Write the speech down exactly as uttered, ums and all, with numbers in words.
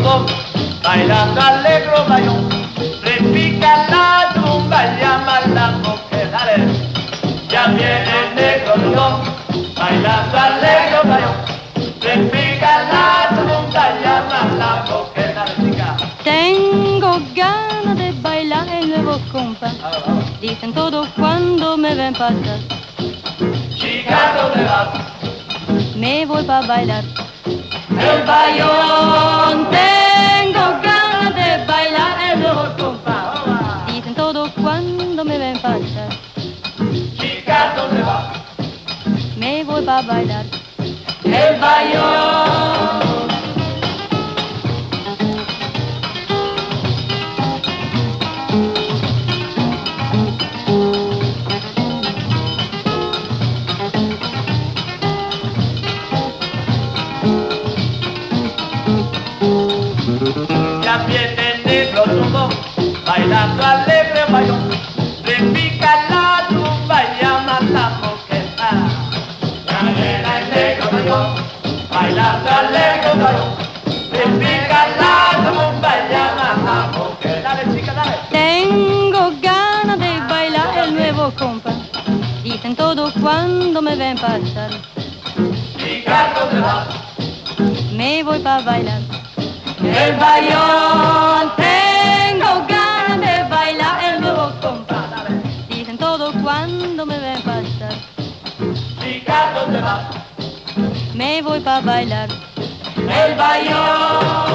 tumbón, bailando alegro bayón, repica la tumba, llama la mujer, dale. Ya viene el negro tumbón, bailando alegro bayón, repica la tumba, llama la mujer, dale, chica. Tengo ganas de bailar el nuevo compás, dicen todos cuando me ven pasar. Chica, ¿dónde vas? Me voy pa' bailar El bayón. tengo ganas de bailar el nuevo compás, dicen todos cuando me ven pasar. Chica, ¿dónde vas? Me voy pa' bailar El bayón. Ya viene el negro tumbón, bailando alegre bayón, repica la tumba y llama a la mujer. Ah. Ya viene el negro bayón, bailando alegre bayón, repica la tumba y llama a la mujer. Dale, chica, dale. Tengo ganas de bailar el nuevo compás, dicen todos cuando me ven pasar. Chica, ¿dónde vas? Me voy pa' bailar El bayón. tengo ganas de bailar el nuevo compás, dicen todos cuando me ven pasar. Chica, ¿dónde vas? Me voy pa' bailar El bayón.